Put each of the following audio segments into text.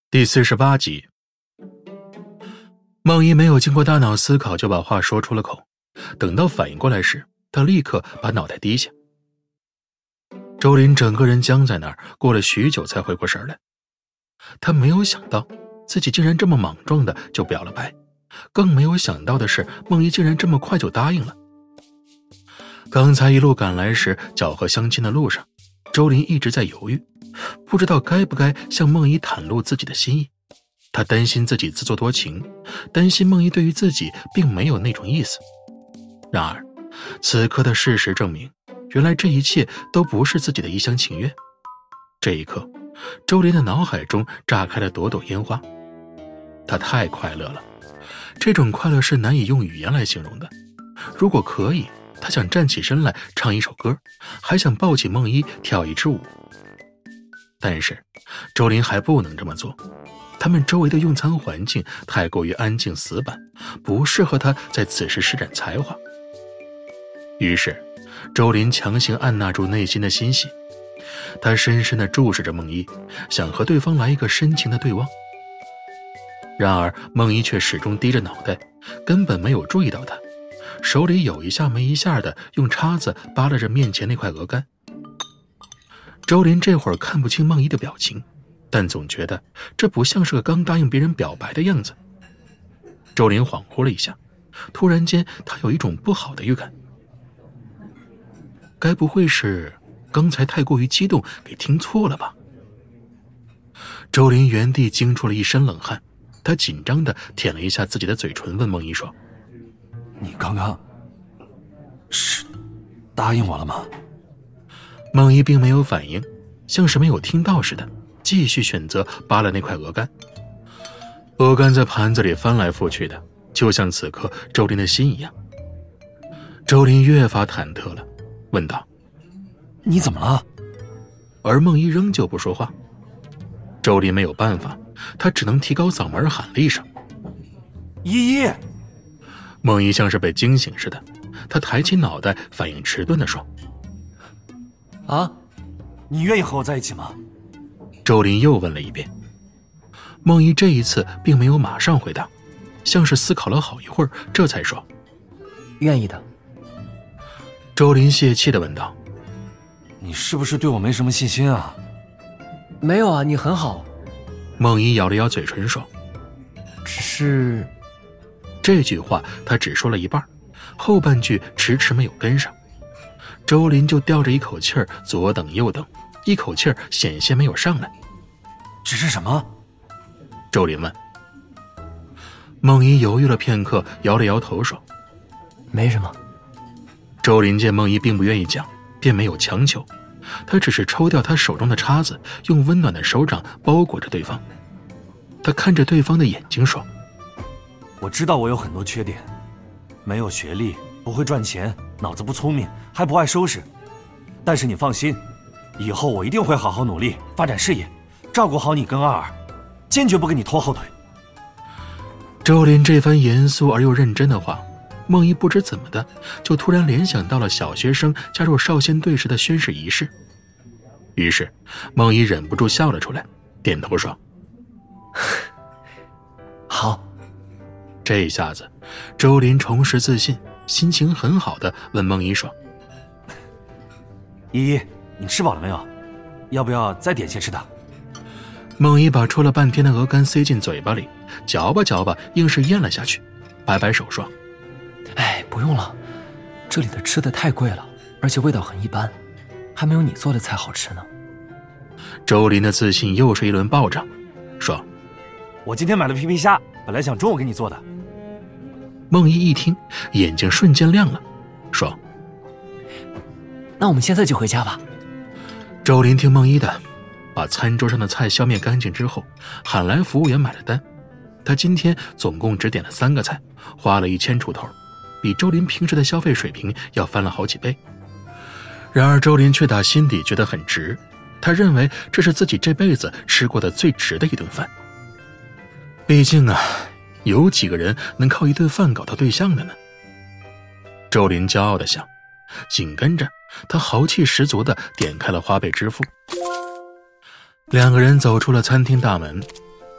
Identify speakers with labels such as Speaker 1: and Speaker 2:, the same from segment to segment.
Speaker 1: 第48集。孟一没有经过大脑思考就把话说出了口，等到反应过来时，他立刻把脑袋低下。周林整个人僵在那儿，过了许久才回过神来。他没有想到自己竟然这么莽撞的就表了白，更没有想到的是孟一竟然这么快就答应了。刚才一路赶来时，搅和相亲的路上，周林一直在犹豫，不知道该不该向孟一袒露自己的心意。他担心自己自作多情，担心孟一对于自己并没有那种意思。然而此刻的事实证明，原来这一切都不是自己的一厢情愿。这一刻，周林的脑海中炸开了朵朵烟花。他太快乐了，这种快乐是难以用语言来形容的。如果可以，他想站起身来唱一首歌，还想抱起孟一跳一支舞。但是周林还不能这么做，他们周围的用餐环境太过于安静死板，不适合他在此时施展才华。于是周林强行按捺住内心的欣喜，他深深地注视着孟一，想和对方来一个深情的对望。然而孟一却始终低着脑袋，根本没有注意到他，手里有一下没一下的用叉子扒拉着面前那块鹅肝。周林这会儿看不清孟一的表情，但总觉得这不像是个刚答应别人表白的样子。周林恍惚了一下，突然间他有一种不好的预感，该不会是刚才太过于激动给听错了吧？周林原地惊出了一身冷汗，他紧张地舔了一下自己的嘴唇，问孟一说：“
Speaker 2: 你刚刚是答应我了吗？”
Speaker 1: 孟一并没有反应，像是没有听到似的，继续选择扒拉那块鹅肝。鹅肝在盘子里翻来覆去的，就像此刻周林的心一样。周林越发忐忑了，问道：“
Speaker 2: 你怎么了？”
Speaker 1: 而孟一仍旧不说话。周林没有办法，他只能提高嗓门喊了一声：“
Speaker 2: 依依！”
Speaker 1: 孟一像是被惊醒似的，他抬起脑袋，反应迟钝地说：“
Speaker 2: 啊，你愿意和我在一起吗？”
Speaker 1: 周林又问了一遍。孟一这一次并没有马上回答，像是思考了好一会儿，这才说：“
Speaker 3: 愿意的。”
Speaker 1: 周林泄气地问道：“
Speaker 2: 你是不是对我没什么信心啊？”“
Speaker 3: 没有啊，你很好。”
Speaker 1: 孟一咬了咬嘴唇说：“
Speaker 3: 只是……”
Speaker 1: 这句话他只说了一半，后半句迟迟没有跟上。周林就吊着一口气儿，左等右等，一口气儿险些没有上来。
Speaker 2: “只是什么？”
Speaker 1: 周林问。孟一犹豫了片刻，摇了摇头说：“
Speaker 3: 没什么。”
Speaker 1: 周林见孟一并不愿意讲，便没有强求，他只是抽掉他手中的叉子，用温暖的手掌包裹着对方。他看着对方的眼睛说：“
Speaker 2: 我知道我有很多缺点，没有学历，不会赚钱，脑子不聪明，还不爱收拾。但是你放心，以后我一定会好好努力，发展事业，照顾好你跟二儿，坚决不给你拖后腿。”
Speaker 1: 周林这番严肃而又认真的话，孟一不知怎么的就突然联想到了小学生加入少先队时的宣誓仪式。于是孟一忍不住笑了出来，点头说：“
Speaker 3: 好。”
Speaker 1: 这一下子周林重拾自信，心情很好的问孟一说：“
Speaker 2: 依依，你吃饱了没有？要不要再点些吃的？”
Speaker 1: 孟一把戳了半天的鹅肝塞进嘴巴里，嚼吧嚼吧，硬是咽了下去，摆摆手说：“
Speaker 3: 哎，不用了，这里的吃的太贵了，而且味道很一般，还没有你做的菜好吃呢。”
Speaker 1: 周林的自信又是一轮暴涨，说：“
Speaker 2: 我今天买了皮皮虾，本来想中午给你做的。”
Speaker 1: 孟一一听，眼睛瞬间亮了，说：“
Speaker 3: 那我们现在就回家吧。”
Speaker 1: 周林听孟一的，把餐桌上的菜消灭干净之后，喊来服务员买了单。他今天总共只点了3个菜，花了1000出头，比周林平时的消费水平要翻了好几倍。然而周林却打心底觉得很值，他认为这是自己这辈子吃过的最值的一顿饭。毕竟啊，有几个人能靠一顿饭搞到对象的呢？周林骄傲地想，紧跟着他豪气十足地点开了花呗支付。2个人走出了餐厅大门，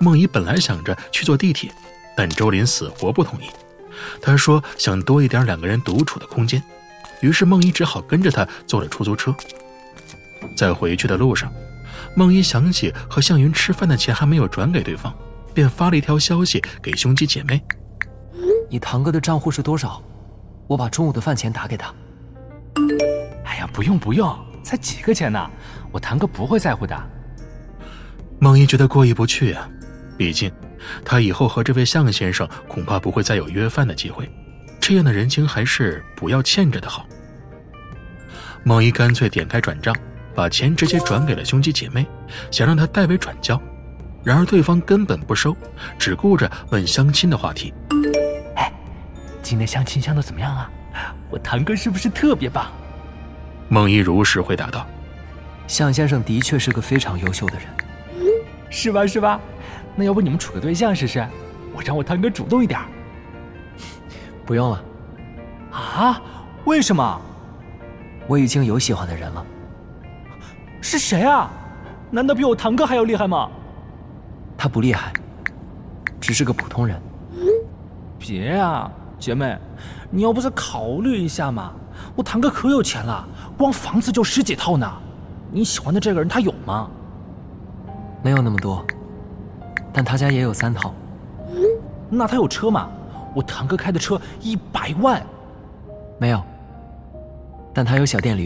Speaker 1: 梦怡本来想着去坐地铁，但周林死活不同意。他说想多一点两个人独处的空间，于是梦怡只好跟着他坐了出租车。在回去的路上，梦怡想起和向云吃饭的钱还没有转给对方，便发了一条消息给兄弟姐妹：
Speaker 3: 你堂哥的账户是多少？我把中午的饭钱打给他。
Speaker 4: 哎呀，不用，才几个钱呢，我堂哥不会在乎的。
Speaker 1: 梦怡觉得过意不去啊，毕竟他以后和这位向先生恐怕不会再有约饭的机会，这样的人情还是不要欠着的好。梦怡干脆点开转账，把钱直接转给了兄弟姐妹，想让他代为转交。然而对方根本不收，只顾着问相亲的话题。
Speaker 4: 哎，今天相亲相的怎么样啊？我堂哥是不是特别棒？
Speaker 1: 梦怡如实回答道：
Speaker 3: 向先生的确是个非常优秀的人。
Speaker 4: 是吧？那要不你们处个对象试试？我让我堂哥主动一点。
Speaker 3: 不用了。
Speaker 4: 啊？为什么？
Speaker 3: 我已经有喜欢的人了。
Speaker 4: 是谁啊？难道比我堂哥还要厉害吗？
Speaker 3: 他不厉害，只是个普通人。
Speaker 4: 别啊，姐妹，你要不再考虑一下嘛？我堂哥可有钱了，光房子就10几套呢。你喜欢的这个人他有吗？
Speaker 3: 没有那么多，但他家也有3套。
Speaker 4: 那他有车吗？我堂哥开的车100万。
Speaker 3: 没有，但他有小电驴。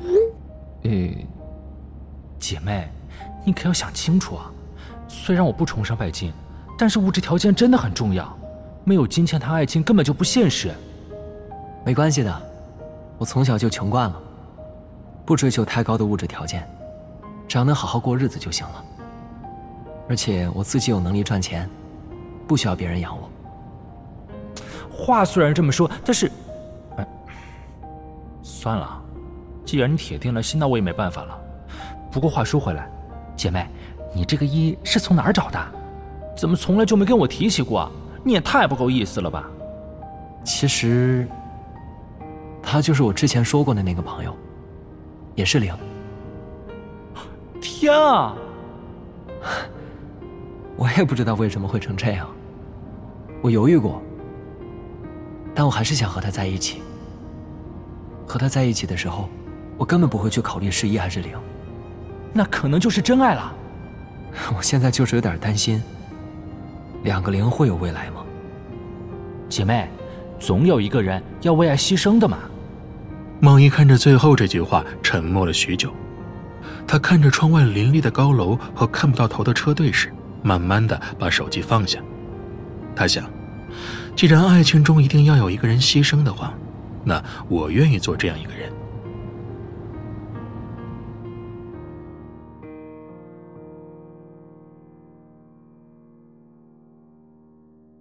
Speaker 4: 姐妹，你可要想清楚啊！虽然我不崇尚拜金，但是物质条件真的很重要，没有金钱谈爱情根本就不现实。
Speaker 3: 没关系的，我从小就穷惯了，不追求太高的物质条件，只要能好好过日子就行了。而且我自己有能力赚钱，不需要别人养我。
Speaker 4: 话虽然这么说，但是，算了，既然你铁定了心，那我也没办法了。不过话说回来，姐妹，你这个1是从哪儿找的？怎么从来就没跟我提起过？你也太不够意思了吧！
Speaker 3: 其实，他就是我之前说过的那个朋友，也是0。
Speaker 4: 天啊！
Speaker 3: 我也不知道为什么会成这样，我犹豫过，但我还是想和他在一起。和他在一起的时候，我根本不会去考虑是1还是0。
Speaker 4: 那可能就是真爱了。
Speaker 3: 我现在就是有点担心，2个0会有未来吗？
Speaker 4: 姐妹，总有一个人要为爱牺牲的嘛。
Speaker 1: 梦怡看着最后这句话，沉默了许久。她看着窗外林立的高楼和看不到头的车队时，慢慢的把手机放下。她想，既然爱情中一定要有一个人牺牲的话，那我愿意做这样一个人。